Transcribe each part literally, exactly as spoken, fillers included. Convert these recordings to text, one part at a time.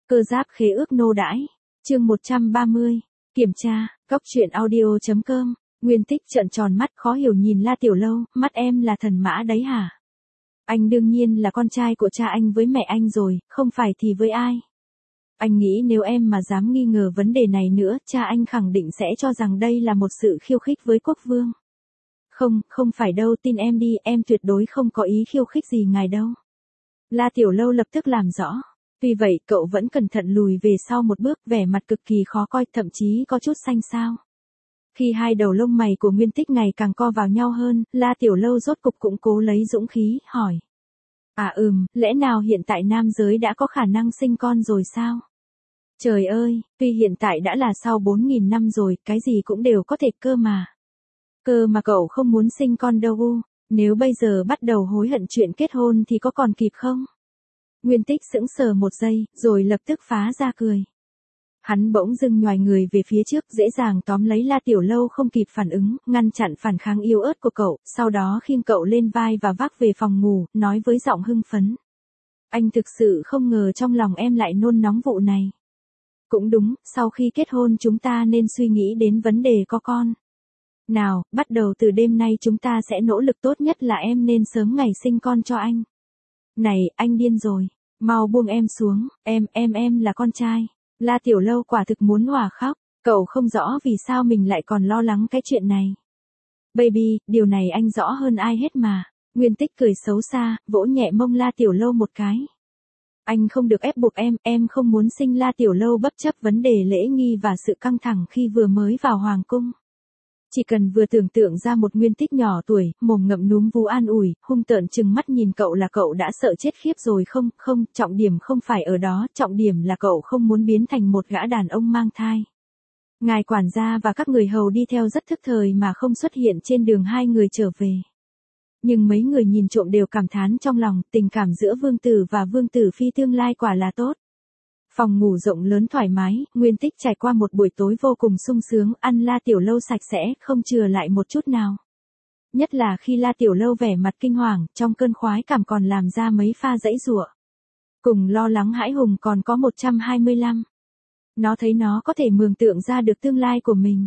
Cơ giáp khế ước nô đãi. Chương một trăm ba mươi. Kiểm tra. Góc truyện audio.com. Nguyên Tích trợn tròn mắt khó hiểu nhìn La Tiểu Lâu, mắt em là thần mã đấy hả? Anh đương nhiên là con trai của cha anh với mẹ anh rồi, không phải thì với ai? Anh nghĩ nếu em mà dám nghi ngờ vấn đề này nữa, cha anh khẳng định sẽ cho rằng đây là một sự khiêu khích với quốc vương. Không, không phải đâu, tin em đi, em tuyệt đối không có ý khiêu khích gì ngài đâu. La Tiểu Lâu lập tức làm rõ. Tuy vậy, cậu vẫn cẩn thận lùi về sau một bước, vẻ mặt cực kỳ khó coi, thậm chí có chút xanh xao. Khi hai đầu lông mày của Nguyên Tích ngày càng co vào nhau hơn, La Tiểu Lâu rốt cục cũng cố lấy dũng khí, hỏi. À ừm, lẽ nào hiện tại nam giới đã có khả năng sinh con rồi sao? Trời ơi, tuy hiện tại đã là sau bốn nghìn năm rồi, cái gì cũng đều có thể cơ mà. Cơ mà cậu không muốn sinh con đâu u, nếu bây giờ bắt đầu hối hận chuyện kết hôn thì có còn kịp không? Nguyên Tích sững sờ một giây, rồi lập tức phá ra cười. Hắn bỗng dưng nhoài người về phía trước, dễ dàng tóm lấy La Tiểu Lâu không kịp phản ứng, ngăn chặn phản kháng yếu ớt của cậu, sau đó khiêng cậu lên vai và vác về phòng ngủ, nói với giọng hưng phấn. Anh thực sự không ngờ trong lòng em lại nôn nóng vụ này. Cũng đúng, sau khi kết hôn chúng ta nên suy nghĩ đến vấn đề có con. Nào, bắt đầu từ đêm nay chúng ta sẽ nỗ lực tốt nhất là em nên sớm ngày sinh con cho anh. Này, anh điên rồi, mau buông em xuống, em, em, em là con trai. La Tiểu Lâu quả thực muốn òa khóc, cậu không rõ vì sao mình lại còn lo lắng cái chuyện này. Baby, điều này anh rõ hơn ai hết mà. Nguyên Tích cười xấu xa, vỗ nhẹ mông La Tiểu Lâu một cái. Anh không được ép buộc em, em không muốn sinh. La Tiểu Lâu bất chấp vấn đề lễ nghi và sự căng thẳng khi vừa mới vào hoàng cung. Chỉ cần vừa tưởng tượng ra một Nguyên Tích nhỏ tuổi, mồm ngậm núm vú an ủi, hung tợn chừng mắt nhìn cậu là cậu đã sợ chết khiếp rồi. Không, không, trọng điểm không phải ở đó, trọng điểm là cậu không muốn biến thành một gã đàn ông mang thai. Ngài quản gia và các người hầu đi theo rất thức thời mà không xuất hiện trên đường hai người trở về. Nhưng mấy người nhìn trộm đều cảm thán trong lòng, tình cảm giữa vương tử và vương tử phi tương lai quả là tốt. Phòng ngủ rộng lớn thoải mái, Nguyên Tích trải qua một buổi tối vô cùng sung sướng, ăn La Tiểu Lâu sạch sẽ, không chừa lại một chút nào. Nhất là khi La Tiểu Lâu vẻ mặt kinh hoàng, trong cơn khoái cảm còn làm ra mấy pha giãy giụa. Cùng lo lắng hãi hùng còn có một trăm hai mươi lăm. Nó thấy nó có thể mường tượng ra được tương lai của mình.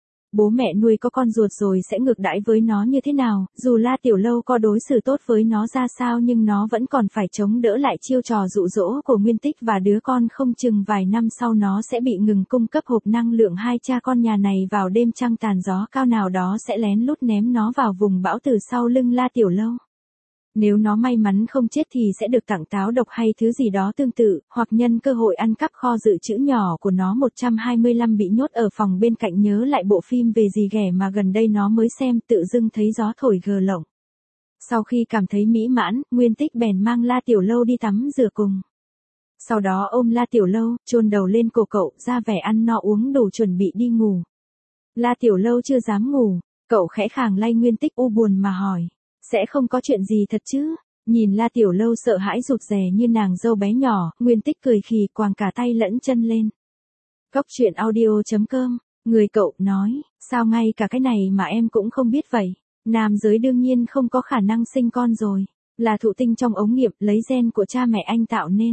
Bố mẹ nuôi có con ruột rồi sẽ ngược đãi với nó như thế nào, dù La Tiểu Lâu có đối xử tốt với nó ra sao nhưng nó vẫn còn phải chống đỡ lại chiêu trò dụ dỗ của Nguyên Tích và đứa con không chừng vài năm sau nó sẽ bị ngừng cung cấp hộp năng lượng. Hai cha con nhà này vào đêm trăng tàn gió cao nào đó sẽ lén lút ném nó vào vùng bão từ sau lưng La Tiểu Lâu. Nếu nó may mắn không chết thì sẽ được tặng táo độc hay thứ gì đó tương tự, hoặc nhân cơ hội ăn cắp kho dự trữ nhỏ của nó. Một trăm hai mươi lăm bị nhốt ở phòng bên cạnh nhớ lại bộ phim về dì ghẻ mà gần đây nó mới xem, tự dưng thấy gió thổi gờ lộng. Sau khi cảm thấy mỹ mãn, Nguyên Tích bèn mang La Tiểu Lâu đi tắm rửa cùng. Sau đó ôm La Tiểu Lâu, chôn đầu lên cổ cậu, ra vẻ ăn no uống đủ chuẩn bị đi ngủ. La Tiểu Lâu chưa dám ngủ, cậu khẽ khàng lay Nguyên Tích u buồn mà hỏi. Sẽ không có chuyện gì thật chứ? Nhìn La Tiểu Lâu sợ hãi rụt rè như nàng dâu bé nhỏ, Nguyên Tích cười khì quàng cả tay lẫn chân lên. Góc truyện audio.com, người cậu nói, sao ngay cả cái này mà em cũng không biết vậy? Nam giới đương nhiên không có khả năng sinh con rồi, là thụ tinh trong ống nghiệm lấy gen của cha mẹ anh tạo nên.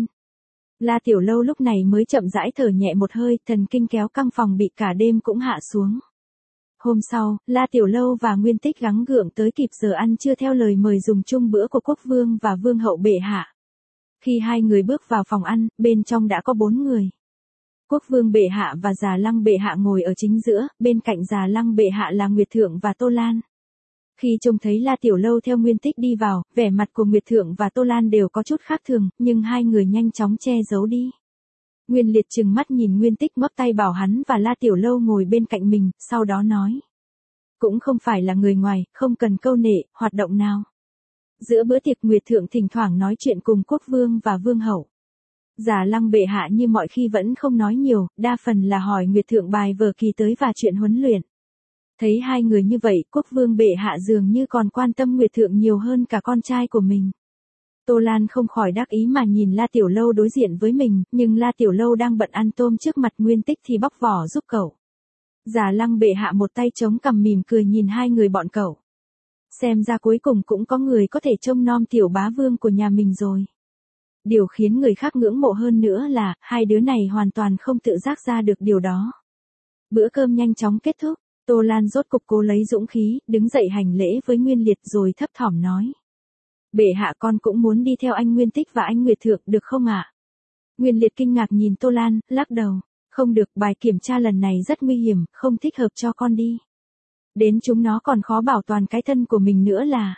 La Tiểu Lâu lúc này mới chậm rãi thở nhẹ một hơi, thần kinh kéo căng phòng bị cả đêm cũng hạ xuống. Hôm sau, La Tiểu Lâu và Nguyên Tích gắng gượng tới kịp giờ ăn trưa theo lời mời dùng chung bữa của quốc vương và vương hậu bệ hạ. Khi hai người bước vào phòng ăn, bên trong đã có bốn người. Quốc vương bệ hạ và Già Lăng bệ hạ ngồi ở chính giữa, bên cạnh Già Lăng bệ hạ là Nguyệt Thượng và Tô Lan. Khi trông thấy La Tiểu Lâu theo Nguyên Tích đi vào, vẻ mặt của Nguyệt Thượng và Tô Lan đều có chút khác thường, nhưng hai người nhanh chóng che giấu đi. Nguyên Liệt trừng mắt nhìn Nguyên Tích ngoắc tay bảo hắn và La Tiểu Lâu ngồi bên cạnh mình, sau đó nói. Cũng không phải là người ngoài, không cần câu nệ, hoạt động nào. Giữa bữa tiệc Nguyệt Thượng thỉnh thoảng nói chuyện cùng quốc vương và vương hậu. Già Lăng bệ hạ như mọi khi vẫn không nói nhiều, đa phần là hỏi Nguyệt Thượng bài vở kỳ tới và chuyện huấn luyện. Thấy hai người như vậy, quốc vương bệ hạ dường như còn quan tâm Nguyệt Thượng nhiều hơn cả con trai của mình. Tô Lan không khỏi đắc ý mà nhìn La Tiểu Lâu đối diện với mình, nhưng La Tiểu Lâu đang bận ăn tôm trước mặt Nguyên Tích thì bóc vỏ giúp cậu. Già Lăng bệ hạ một tay chống cằm mỉm cười nhìn hai người bọn cậu. Xem ra cuối cùng cũng có người có thể trông nom tiểu bá vương của nhà mình rồi. Điều khiến người khác ngưỡng mộ hơn nữa là, hai đứa này hoàn toàn không tự giác ra được điều đó. Bữa cơm nhanh chóng kết thúc, Tô Lan rốt cục cố lấy dũng khí, đứng dậy hành lễ với Nguyên Liệt rồi thấp thỏm nói. Bệ hạ con cũng muốn đi theo anh Nguyên Tích và anh Nguyệt Thượng được không ạ? Nguyên Liệt kinh ngạc nhìn Tô Lan, lắc đầu. Không được, bài kiểm tra lần này rất nguy hiểm, không thích hợp cho con đi. Đến chúng nó còn khó bảo toàn cái thân của mình nữa là.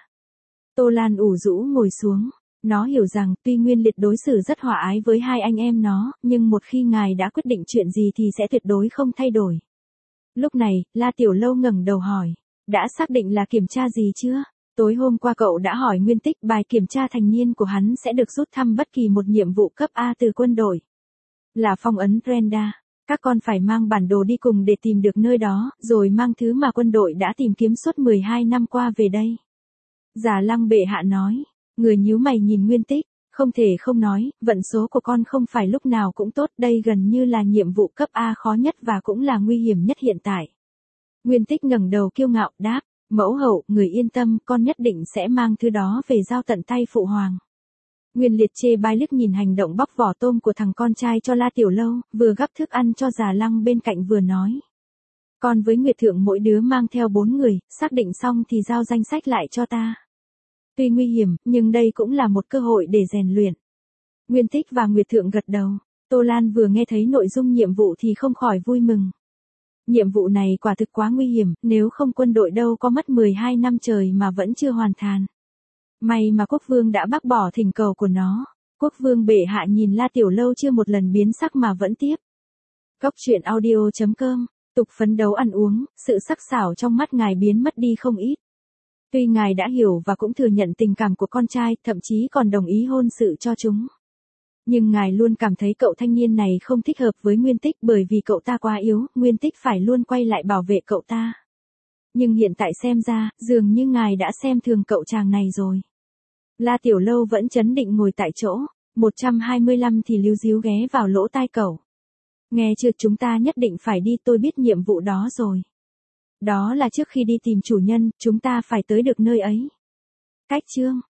Tô Lan ủ rũ ngồi xuống. Nó hiểu rằng tuy Nguyên Liệt đối xử rất hòa ái với hai anh em nó, nhưng một khi ngài đã quyết định chuyện gì thì sẽ tuyệt đối không thay đổi. Lúc này, La Tiểu Lâu ngẩng đầu hỏi. Đã xác định là kiểm tra gì chưa? Tối hôm qua cậu đã hỏi Nguyên Tích bài kiểm tra thành niên của hắn sẽ được rút thăm bất kỳ một nhiệm vụ cấp A từ quân đội. Là phong ấn Brenda. Các con phải mang bản đồ đi cùng để tìm được nơi đó, rồi mang thứ mà quân đội đã tìm kiếm suốt mười hai năm qua về đây. Già Lăng bệ hạ nói. Người nhíu mày nhìn Nguyên Tích, không thể không nói, vận số của con không phải lúc nào cũng tốt, đây gần như là nhiệm vụ cấp A khó nhất và cũng là nguy hiểm nhất hiện tại. Nguyên Tích ngẩng đầu kiêu ngạo, đáp, mẫu hậu, người yên tâm, con nhất định sẽ mang thứ đó về giao tận tay phụ hoàng. Nguyên Liệt chê bai liếc nhìn hành động bóc vỏ tôm của thằng con trai cho La Tiểu Lâu, vừa gắp thức ăn cho Già Lăng bên cạnh vừa nói. Con với Nguyệt Thượng mỗi đứa mang theo bốn người, xác định xong thì giao danh sách lại cho ta. Tuy nguy hiểm, nhưng đây cũng là một cơ hội để rèn luyện. Nguyên Tích và Nguyệt Thượng gật đầu. Tô Lan vừa nghe thấy nội dung nhiệm vụ thì không khỏi vui mừng. Nhiệm vụ này quả thực quá nguy hiểm, nếu không quân đội đâu có mất mười hai năm trời mà vẫn chưa hoàn thành. May mà quốc vương đã bác bỏ thỉnh cầu của nó. Quốc vương bệ hạ nhìn La Tiểu Lâu chưa một lần biến sắc mà vẫn tiếp. Cốc truyện audio chấm com, tục phấn đấu ăn uống, sự sắc sảo trong mắt ngài biến mất đi không ít. Tuy ngài đã hiểu và cũng thừa nhận tình cảm của con trai, thậm chí còn đồng ý hôn sự cho chúng. Nhưng ngài luôn cảm thấy cậu thanh niên này không thích hợp với Nguyên Tích bởi vì cậu ta quá yếu, Nguyên Tích phải luôn quay lại bảo vệ cậu ta. Nhưng hiện tại xem ra, dường như ngài đã xem thường cậu chàng này rồi. La Tiểu Lâu vẫn trấn định ngồi tại chỗ, một trăm hai mươi lăm thì líu díu ghé vào lỗ tai cậu. Nghe chưa, chúng ta nhất định phải đi, tôi biết nhiệm vụ đó rồi. Đó là trước khi đi tìm chủ nhân, chúng ta phải tới được nơi ấy. Cách chương